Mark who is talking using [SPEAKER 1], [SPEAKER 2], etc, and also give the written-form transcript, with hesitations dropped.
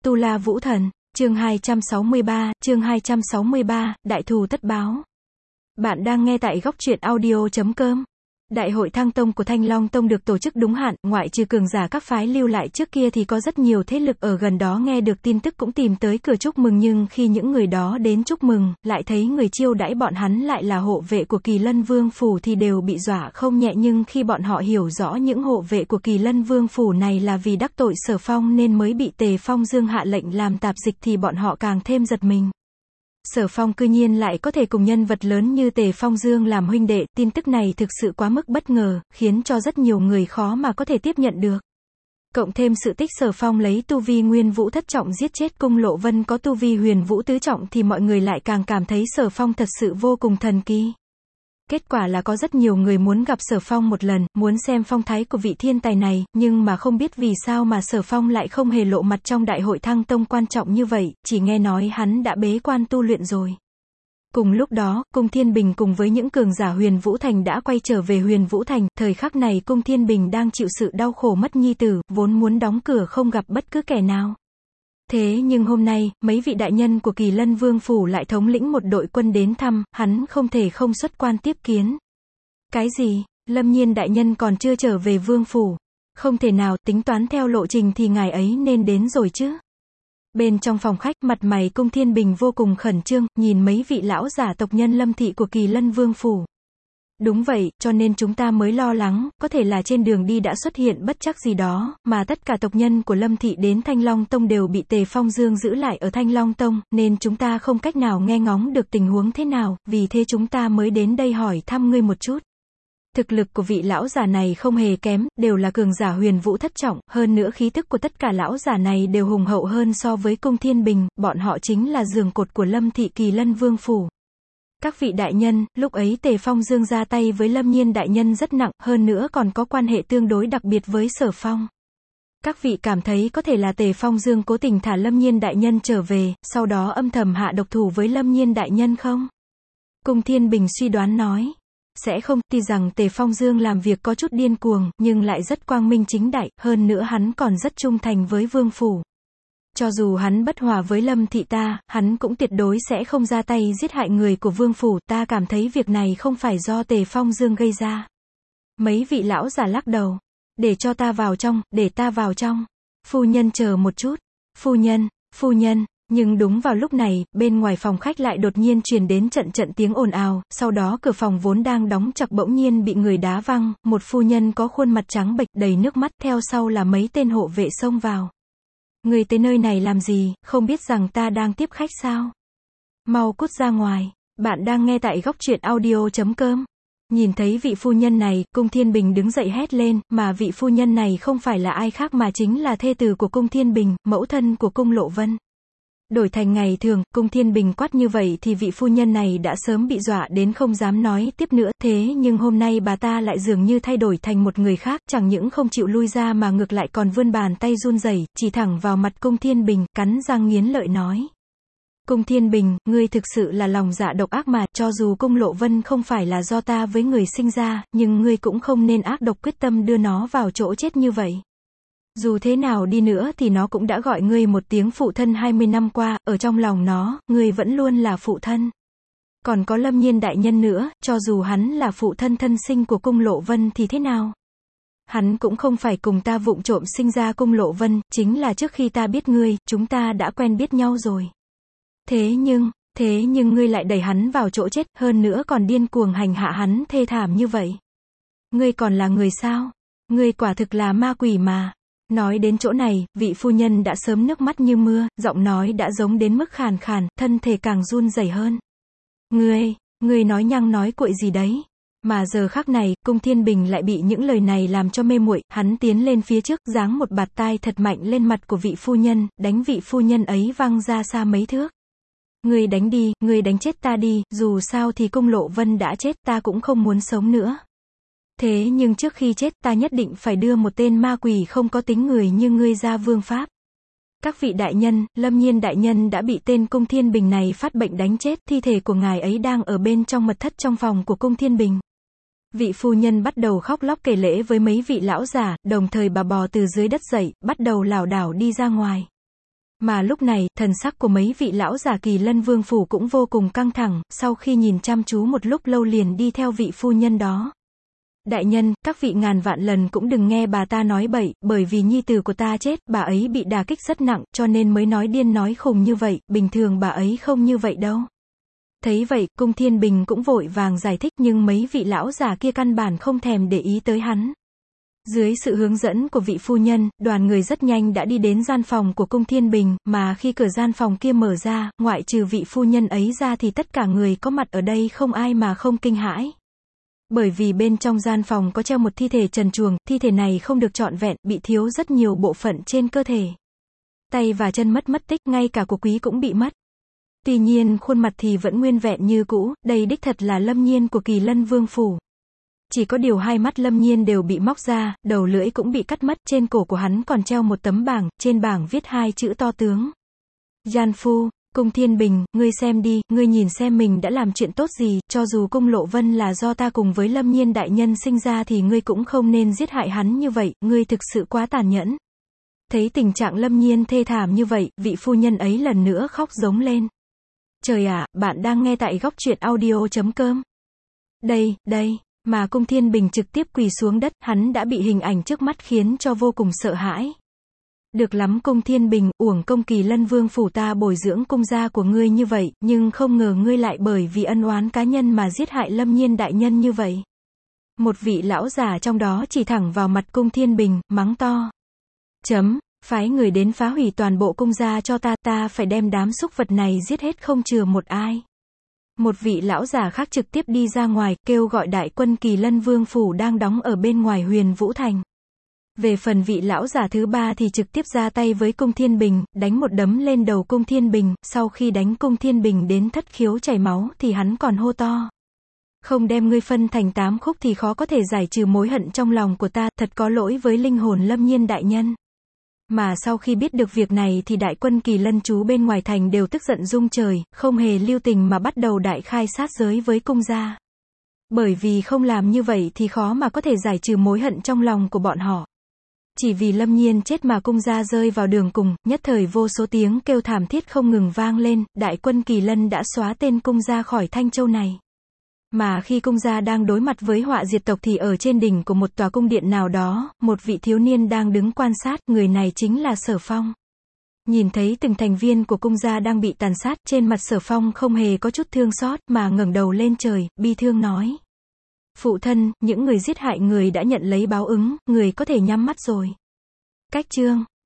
[SPEAKER 1] Tu La Vũ Thần, chương 263, Đại thù tất báo. Bạn đang nghe tại góc truyện audio.com. Đại hội Thăng Tông của Thanh Long Tông được tổ chức đúng hạn, ngoại trừ cường giả các phái lưu lại trước kia thì có rất nhiều thế lực ở gần đó nghe được tin tức cũng tìm tới cửa chúc mừng, nhưng khi những người đó đến chúc mừng, lại thấy người chiêu đãi bọn hắn lại là hộ vệ của Kỳ Lân Vương Phủ thì đều bị dọa không nhẹ, nhưng khi bọn họ hiểu rõ những hộ vệ của Kỳ Lân Vương Phủ này là vì đắc tội Sở Phong nên mới bị Tề Phong Dương hạ lệnh làm tạp dịch thì bọn họ càng thêm giật mình. Sở Phong cư nhiên lại có thể cùng nhân vật lớn như Tề Phong Dương làm huynh đệ, tin tức này thực sự quá mức bất ngờ, khiến cho rất nhiều người khó mà có thể tiếp nhận được. Cộng thêm sự tích Sở Phong lấy tu vi Nguyên Vũ thất trọng giết chết Cung Lộ Vân có tu vi Huyền Vũ tứ trọng thì mọi người lại càng cảm thấy Sở Phong thật sự vô cùng thần kỳ. Kết quả là có rất nhiều người muốn gặp Sở Phong một lần, muốn xem phong thái của vị thiên tài này, nhưng mà không biết vì sao mà Sở Phong lại không hề lộ mặt trong đại hội Thăng Tông quan trọng như vậy, chỉ nghe nói hắn đã bế quan tu luyện rồi. Cùng lúc đó, Cung Thiên Bình cùng với những cường giả Huyền Vũ Thành đã quay trở về Huyền Vũ Thành, thời khắc này Cung Thiên Bình đang chịu sự đau khổ mất nhi tử, vốn muốn đóng cửa không gặp bất cứ kẻ nào. Thế nhưng hôm nay, mấy vị đại nhân của Kỳ Lân Vương Phủ lại thống lĩnh một đội quân đến thăm, hắn không thể không xuất quan tiếp kiến. Cái gì? Lâm Nhiên đại nhân còn chưa trở về Vương Phủ? Không thể nào, tính toán theo lộ trình thì ngài ấy nên đến rồi chứ. Bên trong phòng khách, mặt mày Cung Thiên Bình vô cùng khẩn trương, nhìn mấy vị lão giả tộc nhân Lâm thị của Kỳ Lân Vương Phủ. Đúng vậy, cho nên chúng ta mới lo lắng, có thể là trên đường đi đã xuất hiện bất trắc gì đó, mà tất cả tộc nhân của Lâm thị đến Thanh Long Tông đều bị Tề Phong Dương giữ lại ở Thanh Long Tông, nên chúng ta không cách nào nghe ngóng được tình huống thế nào, vì thế chúng ta mới đến đây hỏi thăm ngươi một chút. Thực lực của vị lão giả này không hề kém, đều là cường giả Huyền Vũ thất trọng, hơn nữa khí tức của tất cả lão giả này đều hùng hậu hơn so với Cung Thiên Bình, bọn họ chính là giường cột của Lâm thị Kỳ Lân Vương Phủ. Các vị đại nhân, lúc ấy Tề Phong Dương ra tay với Lâm Nhiên đại nhân rất nặng, hơn nữa còn có quan hệ tương đối đặc biệt với Sở Phong. Các vị cảm thấy có thể là Tề Phong Dương cố tình thả Lâm Nhiên đại nhân trở về, sau đó âm thầm hạ độc thủ với Lâm Nhiên đại nhân không? Cung Thiên Bình suy đoán nói. Sẽ không, tuy rằng Tề Phong Dương làm việc có chút điên cuồng, nhưng lại rất quang minh chính đại, hơn nữa hắn còn rất trung thành với Vương Phủ. Cho dù hắn bất hòa với Lâm thị ta, hắn cũng tuyệt đối sẽ không ra tay giết hại người của Vương Phủ, ta cảm thấy việc này không phải do Tề Phong Dương gây ra. Mấy vị lão già lắc đầu. Để cho ta vào trong, để ta vào trong. Phu nhân chờ một chút. Phu nhân. Nhưng đúng vào lúc này, bên ngoài phòng khách lại đột nhiên truyền đến trận trận tiếng ồn ào, sau đó cửa phòng vốn đang đóng chặt bỗng nhiên bị người đá văng, một phu nhân có khuôn mặt trắng bệch đầy nước mắt, theo sau là mấy tên hộ vệ xông vào. Người tới nơi này làm gì, không biết rằng ta đang tiếp khách sao? Mau cút ra ngoài, bạn đang nghe tại góc truyện audio.com. Nhìn thấy vị phu nhân này, Cung Thiên Bình đứng dậy hét lên, mà vị phu nhân này không phải là ai khác mà chính là thê tử của Cung Thiên Bình, mẫu thân của Cung Lộ Vân. Đổi thành ngày thường, Cung Thiên Bình quát như vậy thì vị phu nhân này đã sớm bị dọa đến không dám nói tiếp nữa, thế nhưng hôm nay bà ta lại dường như thay đổi thành một người khác, chẳng những không chịu lui ra mà ngược lại còn vươn bàn tay run rẩy, chỉ thẳng vào mặt Cung Thiên Bình, cắn răng nghiến lợi nói. Cung Thiên Bình, ngươi thực sự là lòng dạ độc ác mà, cho dù Cung Lộ Vân không phải là do ta với người sinh ra, nhưng ngươi cũng không nên ác độc quyết tâm đưa nó vào chỗ chết như vậy. Dù thế nào đi nữa thì nó cũng đã gọi ngươi một tiếng phụ thân 20 năm qua, ở trong lòng nó, ngươi vẫn luôn là phụ thân. Còn có Lâm Nhiên đại nhân nữa, cho dù hắn là phụ thân thân sinh của Cung Lộ Vân thì thế nào? Hắn cũng không phải cùng ta vụng trộm sinh ra Cung Lộ Vân, chính là trước khi ta biết ngươi, chúng ta đã quen biết nhau rồi. Thế nhưng ngươi lại đẩy hắn vào chỗ chết, hơn nữa còn điên cuồng hành hạ hắn thê thảm như vậy. Ngươi còn là người sao? Ngươi quả thực là ma quỷ mà. Nói đến chỗ này, vị phu nhân đã sớm nước mắt như mưa, giọng nói đã giống đến mức khàn khàn, thân thể càng run rẩy hơn. Ngươi nói nhăng nói cuội gì đấy? Mà giờ khắc này, Cung Thiên Bình lại bị những lời này làm cho mê muội, hắn tiến lên phía trước, giáng một bạt tai thật mạnh lên mặt của vị phu nhân, đánh vị phu nhân ấy văng ra xa mấy thước. Ngươi đánh đi, ngươi đánh chết ta đi, dù sao thì Cung Lộ Vân đã chết, ta cũng không muốn sống nữa. Thế nhưng trước khi chết ta nhất định phải đưa một tên ma quỷ không có tính người như ngươi ra vương pháp. Các vị đại nhân, Lâm Nhiên đại nhân đã bị tên Cung Thiên Bình này phát bệnh đánh chết, thi thể của ngài ấy đang ở bên trong mật thất trong phòng của Cung Thiên Bình. Vị phu nhân bắt đầu khóc lóc kể lễ với mấy vị lão giả, đồng thời bà bò từ dưới đất dậy, bắt đầu lảo đảo đi ra ngoài. Mà lúc này, thần sắc của mấy vị lão già Kỳ Lân Vương phủ cũng vô cùng căng thẳng, sau khi nhìn chăm chú một lúc lâu liền đi theo vị phu nhân đó. Đại nhân, các vị ngàn vạn lần cũng đừng nghe bà ta nói bậy, bởi vì nhi tử của ta chết, bà ấy bị đả kích rất nặng, cho nên mới nói điên nói khùng như vậy, bình thường bà ấy không như vậy đâu. Thấy vậy, Cung Thiên Bình cũng vội vàng giải thích nhưng mấy vị lão già kia căn bản không thèm để ý tới hắn. Dưới sự hướng dẫn của vị phu nhân, đoàn người rất nhanh đã đi đến gian phòng của Cung Thiên Bình, mà khi cửa gian phòng kia mở ra, ngoại trừ vị phu nhân ấy ra thì tất cả người có mặt ở đây không ai mà không kinh hãi. Bởi vì bên trong gian phòng có treo một thi thể trần truồng, thi thể này không được trọn vẹn, bị thiếu rất nhiều bộ phận trên cơ thể. Tay và chân mất tích, ngay cả của quý cũng bị mất. Tuy nhiên khuôn mặt thì vẫn nguyên vẹn như cũ, đây đích thật là Lâm Nhiên của Kỳ Lân Vương phủ. Chỉ có điều hai mắt Lâm Nhiên đều bị móc ra, đầu lưỡi cũng bị cắt mất, trên cổ của hắn còn treo một tấm bảng, trên bảng viết hai chữ to tướng. Gian Phu. Cung Thiên Bình, ngươi xem đi, ngươi nhìn xem mình đã làm chuyện tốt gì, cho dù Cung Lộ Vân là do ta cùng với Lâm Nhiên đại nhân sinh ra thì ngươi cũng không nên giết hại hắn như vậy, ngươi thực sự quá tàn nhẫn. Thấy tình trạng Lâm Nhiên thê thảm như vậy, vị phu nhân ấy lần nữa khóc giống lên. Trời ạ, bạn đang nghe tại góc truyện audio.com. Đây, mà Cung Thiên Bình trực tiếp quỳ xuống đất, hắn đã bị hình ảnh trước mắt khiến cho vô cùng sợ hãi. Được lắm Cung Thiên Bình, uổng công Kỳ Lân Vương phủ ta bồi dưỡng cung gia của ngươi như vậy, nhưng không ngờ ngươi lại bởi vì ân oán cá nhân mà giết hại Lâm Nhiên đại nhân như vậy. Một vị lão già trong đó chỉ thẳng vào mặt Cung Thiên Bình, mắng to. Phái người đến phá hủy toàn bộ cung gia cho ta phải đem đám súc vật này giết hết không chừa một ai. Một vị lão già khác trực tiếp đi ra ngoài, kêu gọi đại quân Kỳ Lân Vương phủ đang đóng ở bên ngoài Huyền Vũ Thành. Về phần vị lão già thứ ba thì trực tiếp ra tay với Cung Thiên Bình, đánh một đấm lên đầu Cung Thiên Bình, sau khi đánh Cung Thiên Bình đến thất khiếu chảy máu thì hắn còn hô to. Không đem ngươi phân thành 8 khúc thì khó có thể giải trừ mối hận trong lòng của ta, thật có lỗi với linh hồn Lâm Nhiên đại nhân. Mà sau khi biết được việc này thì đại quân Kỳ Lân trú bên ngoài thành đều tức giận rung trời, không hề lưu tình mà bắt đầu đại khai sát giới với cung gia. Bởi vì không làm như vậy thì khó mà có thể giải trừ mối hận trong lòng của bọn họ. Chỉ vì Lâm Nhiên chết mà cung gia rơi vào đường cùng, nhất thời vô số tiếng kêu thảm thiết không ngừng vang lên, đại quân Kỳ Lân đã xóa tên cung gia khỏi Thanh Châu này. Mà khi cung gia đang đối mặt với họa diệt tộc thì ở trên đỉnh của một tòa cung điện nào đó, một vị thiếu niên đang đứng quan sát, người này chính là Sở Phong. Nhìn thấy từng thành viên của cung gia đang bị tàn sát, trên mặt Sở Phong không hề có chút thương xót mà ngẩng đầu lên trời, bi thương nói. Phụ thân, những người giết hại người đã nhận lấy báo ứng, người có thể nhắm mắt rồi. Cách chương